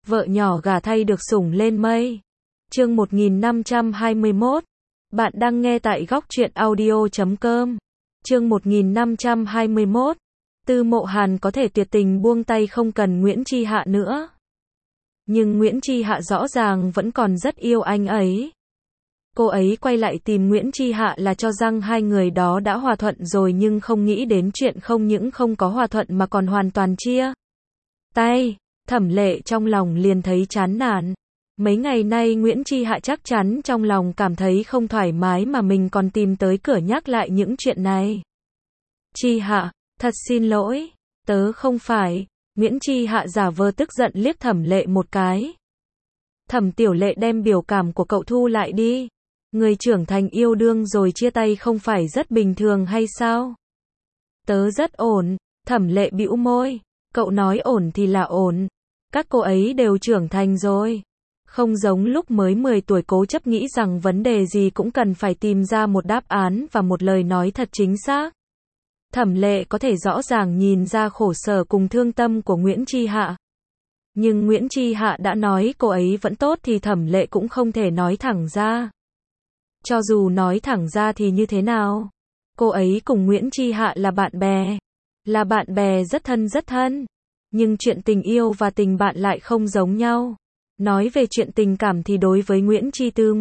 vợ nhỏ gả thay được sủng lên mây. Chương 1521. Bạn đang nghe tại góc truyện audio.com. Chương 1521. Tư Mộ Hàn có thể tuyệt tình buông tay không cần Nguyễn Chi Hạ nữa. Nhưng Nguyễn Chi Hạ rõ ràng vẫn còn rất yêu anh ấy. Cô ấy quay lại tìm Nguyễn Chi Hạ là cho rằng hai người đó đã hòa thuận rồi, nhưng không nghĩ đến chuyện không những không có hòa thuận mà còn hoàn toàn chia tay. Thẩm Lệ trong lòng liền thấy chán nản. Mấy ngày nay Nguyễn Chi Hạ chắc chắn trong lòng cảm thấy không thoải mái mà mình còn tìm tới cửa nhắc lại những chuyện này. Chi Hạ, thật xin lỗi, tớ không phải. Nguyễn Chi Hạ giả vờ tức giận liếc Thẩm Lệ một cái. Thẩm Tiểu Lệ đem biểu cảm của cậu thu lại đi. Người trưởng thành yêu đương rồi chia tay không phải rất bình thường hay sao? Tớ rất ổn. Thẩm Lệ bĩu môi. Cậu nói ổn thì là ổn. Các cô ấy đều trưởng thành rồi. Không giống lúc mới 10 tuổi cố chấp nghĩ rằng vấn đề gì cũng cần phải tìm ra một đáp án và một lời nói thật chính xác. Thẩm Lệ có thể rõ ràng nhìn ra khổ sở cùng thương tâm của Nguyễn Chi Hạ. Nhưng Nguyễn Chi Hạ đã nói cô ấy vẫn tốt thì Thẩm Lệ cũng không thể nói thẳng ra. Cho dù nói thẳng ra thì như thế nào? Cô ấy cùng Nguyễn Chi Hạ là bạn bè. Là bạn bè rất thân. Nhưng chuyện tình yêu và tình bạn lại không giống nhau. Nói về chuyện tình cảm thì đối với Nguyễn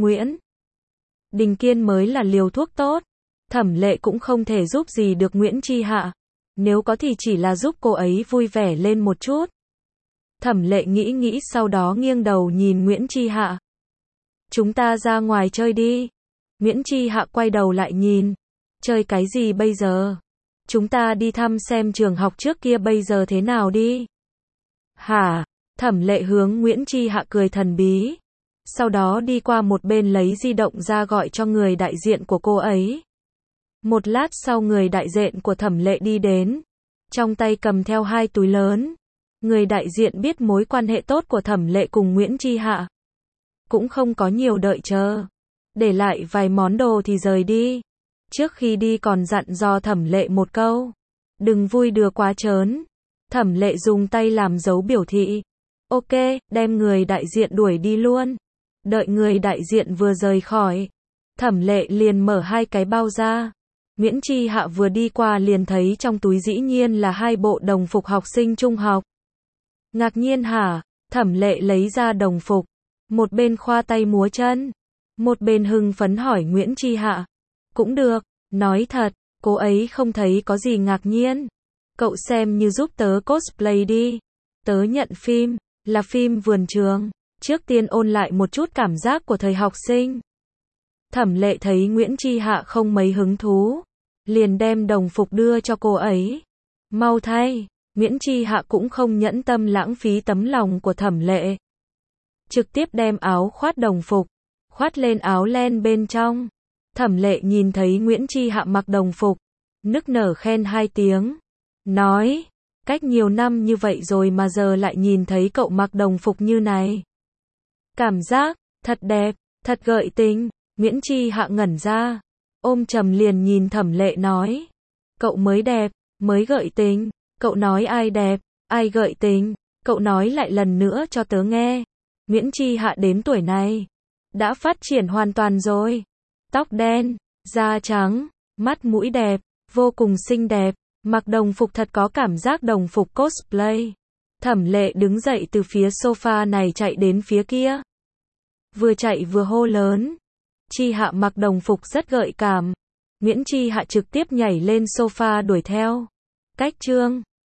Đình Kiên mới là liều thuốc tốt. Thẩm Lệ cũng không thể giúp gì được Nguyễn Chi Hạ. Nếu có thì chỉ là giúp cô ấy vui vẻ lên một chút. Thẩm Lệ nghĩ sau đó nghiêng đầu nhìn Nguyễn Chi Hạ. Chúng ta ra ngoài chơi đi. Nguyễn Chi Hạ quay đầu lại nhìn. Chơi cái gì bây giờ? Chúng ta đi thăm xem trường học trước kia bây giờ thế nào đi. Hả? Thẩm Lệ hướng Nguyễn Chi Hạ cười thần bí. Sau đó đi qua một bên lấy di động ra gọi cho người đại diện của cô ấy. Một lát sau người đại diện của Thẩm Lệ đi đến. Trong tay cầm theo 2 túi lớn. Người đại diện biết mối quan hệ tốt của Thẩm Lệ cùng Nguyễn Chi Hạ. Cũng không có nhiều đợi chờ. Để lại vài món đồ thì rời đi. Trước khi đi còn dặn dò Thẩm Lệ một câu. Đừng vui đùa quá trớn. Thẩm Lệ dùng tay làm dấu biểu thị. Ok, đem người đại diện đuổi đi luôn. Đợi người đại diện vừa rời khỏi. Thẩm Lệ liền mở 2 cái bao ra. Nguyễn Chi Hạ vừa đi qua liền thấy trong túi dĩ nhiên là 2 bộ đồng phục học sinh trung học. Ngạc nhiên hả? Thẩm Lệ lấy ra đồng phục. Một bên khoa tay múa chân. Một bên hưng phấn hỏi Nguyễn Chi Hạ. Cũng được, nói thật, cô ấy không thấy có gì ngạc nhiên. Cậu xem như giúp tớ cosplay đi. Tớ nhận phim, là phim vườn trường. Trước tiên ôn lại một chút cảm giác của thời học sinh. Thẩm Lệ thấy Nguyễn Chi Hạ không mấy hứng thú. Liền đem đồng phục đưa cho cô ấy. Mau thay, Nguyễn Chi Hạ cũng không nhẫn tâm lãng phí tấm lòng của Thẩm Lệ. Trực tiếp đem áo khoác đồng phục. Khoác lên áo len bên trong. Thẩm Lệ nhìn thấy Nguyễn Chi Hạ mặc đồng phục. Nức nở khen 2 tiếng. Nói, cách nhiều năm như vậy rồi mà giờ lại nhìn thấy cậu mặc đồng phục như này. Cảm giác, thật đẹp, thật gợi tình. Nguyễn Chi Hạ ngẩn ra. Ôm chầm liền nhìn Thẩm Lệ nói. Cậu mới đẹp, mới gợi tình. Cậu nói ai đẹp, ai gợi tình. Cậu nói lại lần nữa cho tớ nghe. Nguyễn Chi Hạ đến tuổi này. Đã phát triển hoàn toàn rồi. Tóc đen, da trắng, mắt mũi đẹp, vô cùng xinh đẹp. Mặc đồng phục thật có cảm giác đồng phục cosplay. Thẩm Lệ đứng dậy từ phía sofa này chạy đến phía kia. Vừa chạy vừa hô lớn. Chi Hạ mặc đồng phục rất gợi cảm. Nguyễn Chi Hạ trực tiếp nhảy lên sofa đuổi theo. Cách chương